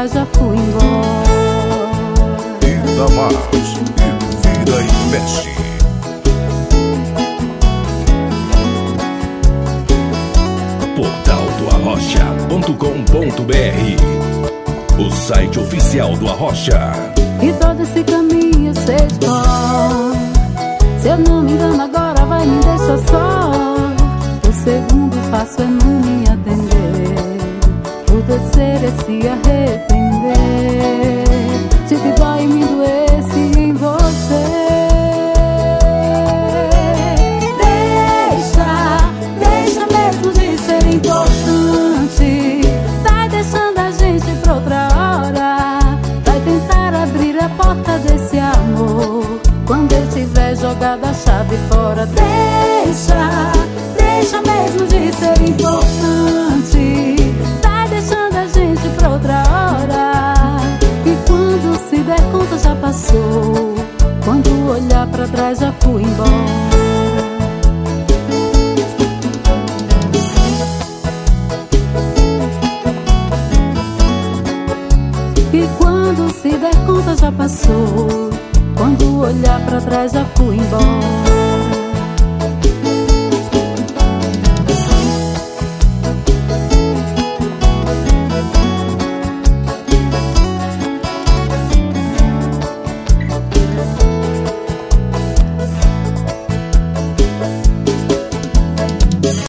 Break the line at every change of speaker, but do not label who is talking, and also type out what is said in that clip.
trás já fui embora.
E dá mais, e vira e mexe. Portal do Arrocha.com.br, o site oficial do Arrocha.
E todo esse caminho eu sei de cor. Se eu não me engano agora vai me deixar só. O segundo passo é não me atender, o terceiro é se arrepender. Se o que dói me doesse em você, deixa mesmo de ser importante. Vai deixando a gente pra outra hora. Vai tentar abrir a porta desse amor quando eu tiver jogado a chave fora. Deixa mesmo de ser importante. Vai deixando a gente pra outra hora. E quando se der conta já passou. Quando olhar pra trás já fui embora. E quando se der conta já passou. Quando olhar pra trás já fui embora.